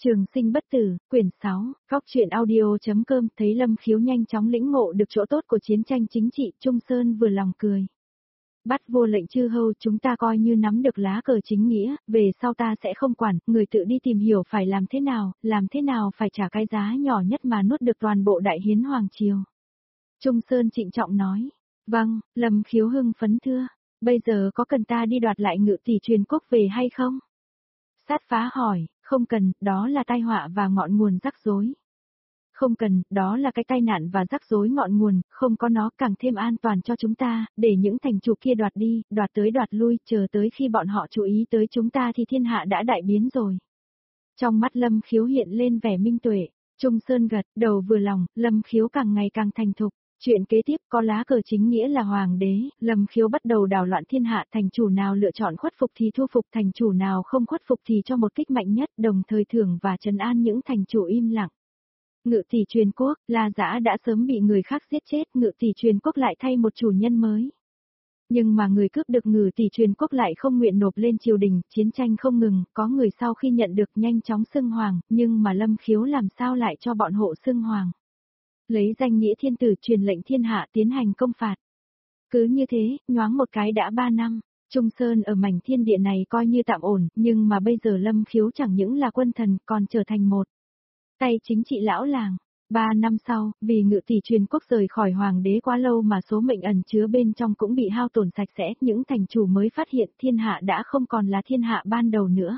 Trường sinh bất tử, quyển 6, góc truyện audio.com. Thấy Lâm Khiếu nhanh chóng lĩnh ngộ được chỗ tốt của chiến tranh chính trị, Trung Sơn vừa lòng cười. Bắt vô lệnh chư hầu, chúng ta coi như nắm được lá cờ chính nghĩa, về sau ta sẽ không quản, người tự đi tìm hiểu phải làm thế nào phải trả cái giá nhỏ nhất mà nuốt được toàn bộ đại hiến hoàng triều. Trung Sơn trịnh trọng nói. Vâng, Lâm Khiếu hưng phấn thưa. Bây giờ có cần ta đi đoạt lại Ngự tỷ truyền quốc về hay không? Sát Phá hỏi. Không cần, đó là tai họa và ngọn nguồn rắc rối. Không cần, đó là cái tai nạn và rắc rối ngọn nguồn, không có nó càng thêm an toàn cho chúng ta, để những thành chủ kia đoạt đi, đoạt tới đoạt lui, chờ tới khi bọn họ chú ý tới chúng ta thì thiên hạ đã đại biến rồi. Trong mắt Lâm Khiếu hiện lên vẻ minh tuệ, Trung Sơn gật đầu vừa lòng, Lâm Khiếu càng ngày càng thành thục. Chuyện kế tiếp có lá cờ chính nghĩa là hoàng đế, Lâm Khiếu bắt đầu đảo loạn thiên hạ, thành chủ nào lựa chọn khuất phục thì thu phục, thành chủ nào không khuất phục thì cho một kích mạnh nhất, đồng thời thưởng và trấn an những thành chủ im lặng. Ngự tỷ truyền quốc, La Dã đã sớm bị người khác giết chết, Ngự tỷ truyền quốc lại thay một chủ nhân mới. Nhưng mà người cướp được Ngự tỷ truyền quốc lại không nguyện nộp lên triều đình, chiến tranh không ngừng, có người sau khi nhận được nhanh chóng xưng hoàng, nhưng mà Lâm Khiếu làm sao lại cho bọn hộ xưng hoàng. Lấy danh nghĩa thiên tử truyền lệnh thiên hạ tiến hành công phạt. Cứ như thế, nhoáng một cái đã 3 năm, Trung Sơn ở mảnh thiên địa này coi như tạm ổn, nhưng mà bây giờ Lâm Khiếu chẳng những là quân thần còn trở thành một tay chính trị lão làng. 3 năm sau, vì Ngự tỷ truyền quốc rời khỏi hoàng đế quá lâu mà số mệnh ẩn chứa bên trong cũng bị hao tổn sạch sẽ, những thành chủ mới phát hiện thiên hạ đã không còn là thiên hạ ban đầu nữa.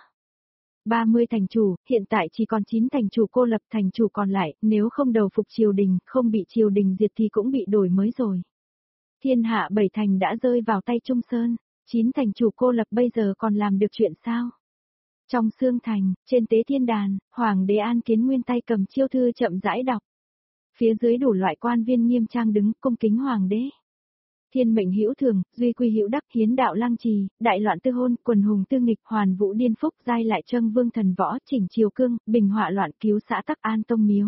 30 thành chủ, hiện tại chỉ còn 9 thành chủ cô lập, thành chủ còn lại, nếu không đầu phục triều đình, không bị triều đình diệt thì cũng bị đổi mới rồi. Thiên hạ 7 thành đã rơi vào tay Trung Sơn, 9 thành chủ cô lập bây giờ còn làm được chuyện sao? Trong Sương Thành, trên tế thiên đàn, Hoàng đế An Kiến Nguyên tay cầm chiêu thư chậm rãi đọc. Phía dưới đủ loại quan viên nghiêm trang đứng cung kính Hoàng đế. Thiên mệnh hữu thường, duy quy hữu đắc, hiến đạo lăng trì, đại loạn tư hôn, quần hùng tư nghịch, hoàn vũ điên phúc, giai lại trâng vương thần võ, chỉnh triều cương, bình họa loạn, cứu xã tắc an tông miếu.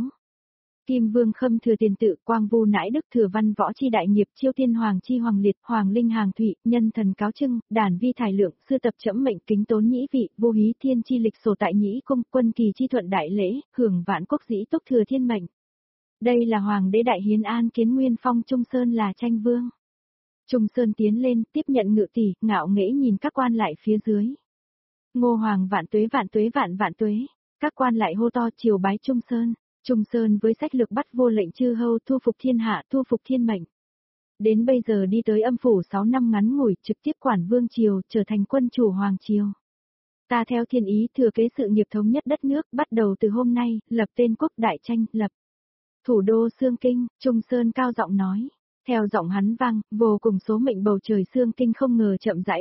Kim vương khâm thừa tiền tự, quang vu nãi đức thừa văn võ chi đại nghiệp, chiêu thiên hoàng chi hoàng liệt, hoàng linh hàng thụy, nhân thần cáo trưng, đàn vi thải lượng, sư tập trẫm mệnh kính tốn nhĩ vị, vô hí thiên chi lịch sổ tại nhĩ cung, quân kỳ chi thuận đại lễ, hưởng vạn quốc dĩ túc thừa thiên mệnh. Đây là hoàng đế đại hiến An Kiến Nguyên phong Trung Sơn là tranh vương. Trung Sơn tiến lên, tiếp nhận Ngự tỷ, ngạo nghễ nhìn các quan lại phía dưới. Ngô Hoàng vạn tuế vạn tuế vạn vạn tuế. Các quan lại hô to triều bái Trung Sơn. Trung Sơn với sách lược bắt vô lệnh chư hầu, thu phục thiên hạ, thu phục thiên mệnh. Đến bây giờ đi tới âm phủ 6 năm ngắn ngủi, trực tiếp quản vương triều, trở thành quân chủ hoàng triều. Ta theo thiên ý thừa kế sự nghiệp thống nhất đất nước, bắt đầu từ hôm nay, lập tên quốc đại tranh, lập thủ đô Sương Kinh. Trung Sơn cao giọng nói. Theo giọng hắn vang, vô cùng số mệnh bầu trời Sương Kinh không ngờ chậm rãi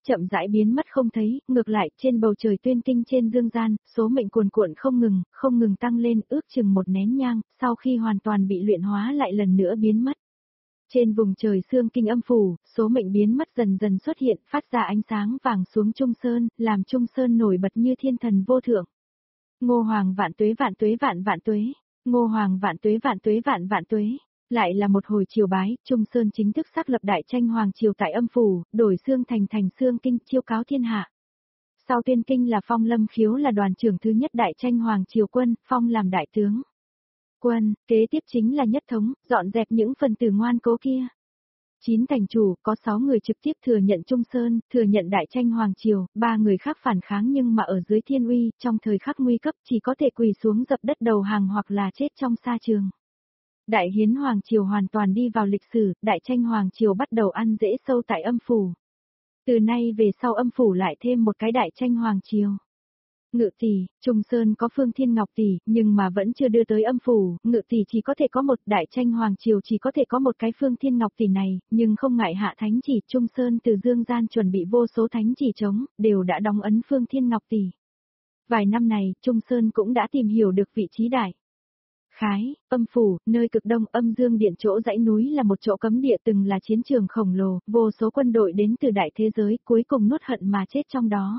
biến mất không thấy, ngược lại, trên bầu trời Tuyên Kinh trên dương gian, số mệnh cuồn cuộn không ngừng tăng lên, ước chừng một nén nhang, sau khi hoàn toàn bị luyện hóa lại lần nữa biến mất. Trên vùng trời Sương Kinh âm phủ, số mệnh biến mất dần dần xuất hiện, phát ra ánh sáng vàng xuống Trung Sơn, làm Trung Sơn nổi bật như thiên thần vô thượng. Ngô Hoàng vạn tuế vạn tuế vạn vạn tuế, Ngô Hoàng vạn tuế vạn tuế vạn vạn tuế. Lại là một hồi triều bái, Trung Sơn chính thức xác lập đại tranh hoàng triều tại âm phủ, đổi Sương Thành thành Sương Kinh, chiêu cáo thiên hạ. Sau Tuyên Kinh là phong Lâm Khiếu là đoàn trưởng thứ nhất đại tranh hoàng triều quân, phong làm đại tướng quân, kế tiếp chính là nhất thống, dọn dẹp những phần tử ngoan cố kia. 9 thành chủ, có 6 người trực tiếp thừa nhận Trung Sơn, thừa nhận đại tranh hoàng triều, 3 người khác phản kháng nhưng mà ở dưới thiên uy, trong thời khắc nguy cấp chỉ có thể quỳ xuống dập đất đầu hàng hoặc là chết trong sa trường. Đại hiến hoàng triều hoàn toàn đi vào lịch sử, đại tranh hoàng triều bắt đầu ăn dễ sâu tại âm phủ. Từ nay về sau âm phủ lại thêm một cái đại tranh hoàng triều. Ngự tỷ, Trung Sơn có Phương Thiên Ngọc tỷ, nhưng mà vẫn chưa đưa tới âm phủ, Ngự tỷ chỉ có thể có một, đại tranh hoàng triều chỉ có thể có một cái Phương Thiên Ngọc tỷ này, nhưng không ngại hạ thánh chỉ, Trung Sơn từ dương gian chuẩn bị vô số thánh chỉ trống, đều đã đóng ấn Phương Thiên Ngọc tỷ. Vài năm này, Trung Sơn cũng đã tìm hiểu được vị trí đại khái, âm phủ, nơi cực đông âm dương điện chỗ dãy núi là một chỗ cấm địa từng là chiến trường khổng lồ, vô số quân đội đến từ đại thế giới cuối cùng nuốt hận mà chết trong đó.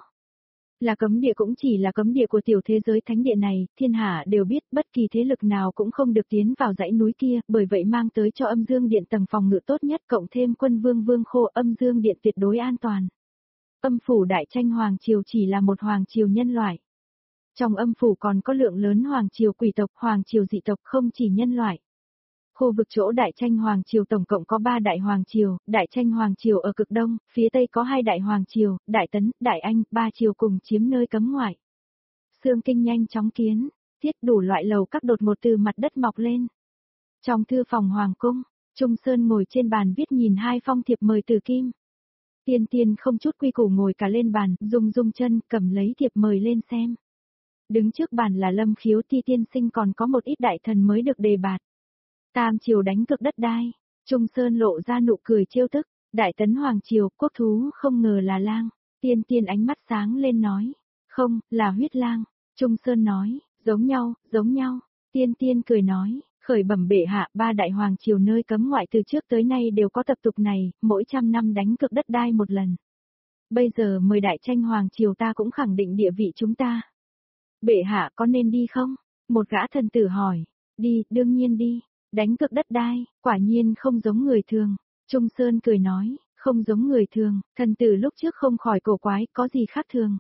Là cấm địa cũng chỉ là cấm địa của tiểu thế giới thánh địa này, thiên hạ đều biết bất kỳ thế lực nào cũng không được tiến vào dãy núi kia, bởi vậy mang tới cho âm dương điện tầng phòng ngự tốt nhất cộng thêm quân vương khô âm dương điện tuyệt đối an toàn. Âm phủ đại tranh hoàng triều chỉ là một hoàng triều nhân loại. Trong âm phủ còn có lượng lớn hoàng triều quỷ tộc, hoàng triều dị tộc không chỉ nhân loại. Khu vực chỗ Đại Tranh Hoàng Triều tổng cộng có 3 đại hoàng triều, Đại Tranh Hoàng Triều ở cực đông, phía tây có 2 đại hoàng triều, Đại Tấn, Đại Anh, 3 triều cùng chiếm nơi cấm ngoại. Sương Kinh nhanh chóng kiến, thiết đủ loại lầu các đột một từ mặt đất mọc lên. Trong thư phòng hoàng cung, Trung Sơn ngồi trên bàn viết nhìn 2 phong thiệp mời từ kim. Tiên Tiên không chút quy củ ngồi cả lên bàn, rung chân, cầm lấy thiệp mời lên xem. Đứng trước bàn là Lâm Khiếu Ti tiên sinh, còn có một ít đại thần mới được đề bạt. Tam triều đánh cực đất đai, Trung Sơn lộ ra nụ cười trêu tức, Đại Tấn Hoàng triều, quốc thú không ngờ là lang. Tiên Tiên ánh mắt sáng lên nói, không, là huyết lang. Trung Sơn nói, giống nhau. Tiên Tiên cười nói, khởi bẩm bệ hạ, 3 đại hoàng triều nơi cấm ngoại từ trước tới nay đều có tập tục này, mỗi 100 năm đánh cực đất đai một lần. Bây giờ mời Đại Tranh Hoàng triều ta cũng khẳng định địa vị chúng ta. Bệ hạ có nên đi không? Một gã thần tử hỏi. Đi, đương nhiên đi. Đánh cực đất đai, quả nhiên không giống người thường. Trung Sơn cười nói, không giống người thường, thần tử lúc trước không khỏi cổ quái, có gì khác thường.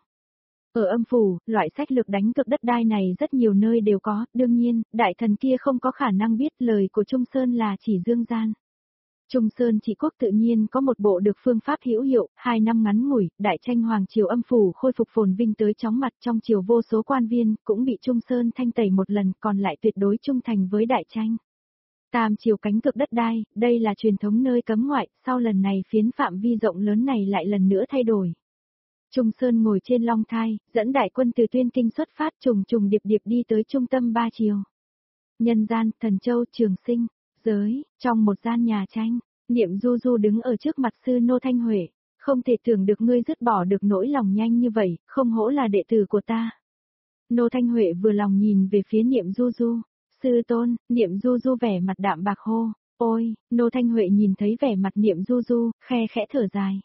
Ở âm phủ, loại sách lược đánh cực đất đai này rất nhiều nơi đều có, đương nhiên, đại thần kia không có khả năng biết lời của Trung Sơn là chỉ dương gian. Trung Sơn trị quốc tự nhiên có một bộ được phương pháp hữu hiệu, 2 năm ngắn ngủi, Đại Tranh Hoàng triều âm phủ khôi phục phồn vinh tới chóng mặt, trong triều vô số quan viên, cũng bị Trung Sơn thanh tẩy một lần, còn lại tuyệt đối trung thành với Đại Tranh. Tam triều cánh cực đất đai, đây là truyền thống nơi cấm ngoại, sau lần này phiến phạm vi rộng lớn này lại lần nữa thay đổi. Trung Sơn ngồi trên long thai, dẫn đại quân từ Tuyên Kinh xuất phát trùng điệp đi tới trung tâm 3 triều. Nhân gian, Thần Châu, Trường Sinh, giới, trong một gian nhà tranh, Niệm Du Du đứng ở trước mặt sư Nô Thanh Huệ, không thể tưởng được ngươi dứt bỏ được nỗi lòng nhanh như vậy, không hổ là đệ tử của ta. Nô Thanh Huệ vừa lòng nhìn về phía Niệm Du Du, sư tôn, Niệm Du Du vẻ mặt đạm bạc hô, ôi, Nô Thanh Huệ nhìn thấy vẻ mặt Niệm Du Du, khe khẽ thở dài.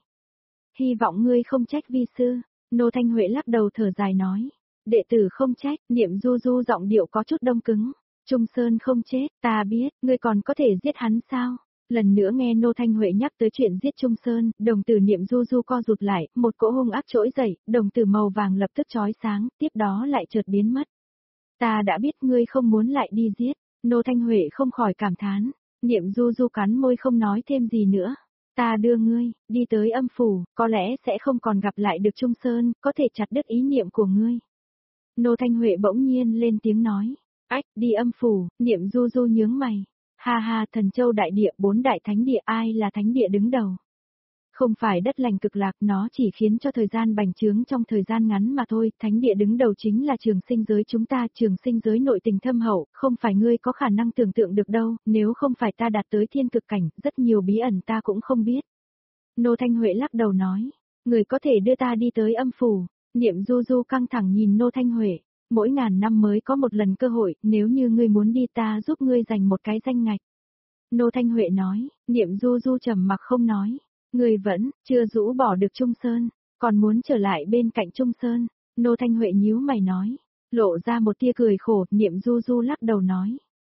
Hy vọng ngươi không trách vi sư, Nô Thanh Huệ lắc đầu thở dài nói, đệ tử không trách, Niệm Du Du giọng điệu có chút đông cứng. Trung Sơn không chết, ta biết, ngươi còn có thể giết hắn sao? Lần nữa nghe Nô Thanh Huệ nhắc tới chuyện giết Trung Sơn, đồng tử Niệm Du Du co rụt lại, một cỗ hung ác trỗi dậy, đồng tử màu vàng lập tức chói sáng, tiếp đó lại chợt biến mất. Ta đã biết ngươi không muốn lại đi giết, Nô Thanh Huệ không khỏi cảm thán, Niệm Du Du cắn môi không nói thêm gì nữa. Ta đưa ngươi, đi tới âm phủ, có lẽ sẽ không còn gặp lại được Trung Sơn, có thể chặt đứt ý niệm của ngươi. Nô Thanh Huệ bỗng nhiên lên tiếng nói. Ách, đi âm phủ, Niệm Du Du nhướng mày. Ha ha, Thần Châu đại địa, 4 đại thánh địa, ai là thánh địa đứng đầu? Không phải đất lành cực lạc, nó chỉ khiến cho thời gian bành trướng trong thời gian ngắn mà thôi, thánh địa đứng đầu chính là Trường Sinh giới chúng ta, Trường Sinh giới nội tình thâm hậu, không phải ngươi có khả năng tưởng tượng được đâu, nếu không phải ta đạt tới thiên cực cảnh, rất nhiều bí ẩn ta cũng không biết. Nô Thanh Huệ lắc đầu nói, người có thể đưa ta đi tới âm phủ. Niệm Du Du căng thẳng nhìn Nô Thanh Huệ. Mỗi ngàn năm mới có một lần cơ hội, nếu như ngươi muốn đi ta giúp ngươi giành một cái danh ngạch. Nô Thanh Huệ nói, Niệm Du Du trầm mặc không nói, ngươi vẫn chưa rũ bỏ được Trung Sơn, còn muốn trở lại bên cạnh Trung Sơn. Nô Thanh Huệ nhíu mày nói, lộ ra một tia cười khổ, Niệm Du Du lắc đầu nói.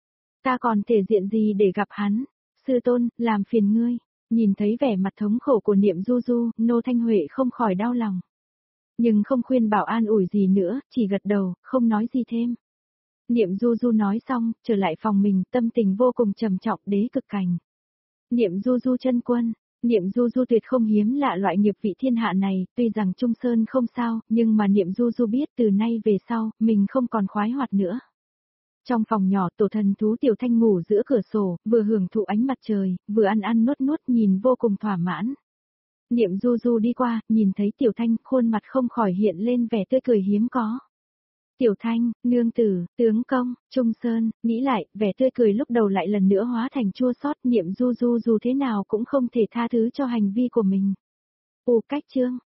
Ta còn thể diện gì để gặp hắn, sư tôn, làm phiền ngươi. Nhìn thấy vẻ mặt thống khổ của Niệm Du Du, Nô Thanh Huệ không khỏi đau lòng. Nhưng không khuyên bảo an ủi gì nữa, chỉ gật đầu, không nói gì thêm. Niệm Du Du nói xong, trở lại phòng mình, tâm tình vô cùng trầm trọng, đế cực cảnh. Niệm Du Du chân quân, Niệm Du Du tuyệt không hiếm lạ loại nghiệp vị thiên hạ này, tuy rằng Trung Sơn không sao, nhưng mà Niệm Du Du biết từ nay về sau, mình không còn khoái hoạt nữa. Trong phòng nhỏ, tổ thần thú Tiểu Thanh ngủ giữa cửa sổ, vừa hưởng thụ ánh mặt trời, vừa ăn nuốt nhìn vô cùng thỏa mãn. Niệm Du Du đi qua, nhìn thấy Tiểu Thanh, khuôn mặt không khỏi hiện lên vẻ tươi cười hiếm có. Tiểu Thanh, nương tử, tướng công, Trung Sơn, nghĩ lại, vẻ tươi cười lúc đầu lại lần nữa hóa thành chua xót, Niệm Du Du dù thế nào cũng không thể tha thứ cho hành vi của mình. Cách chương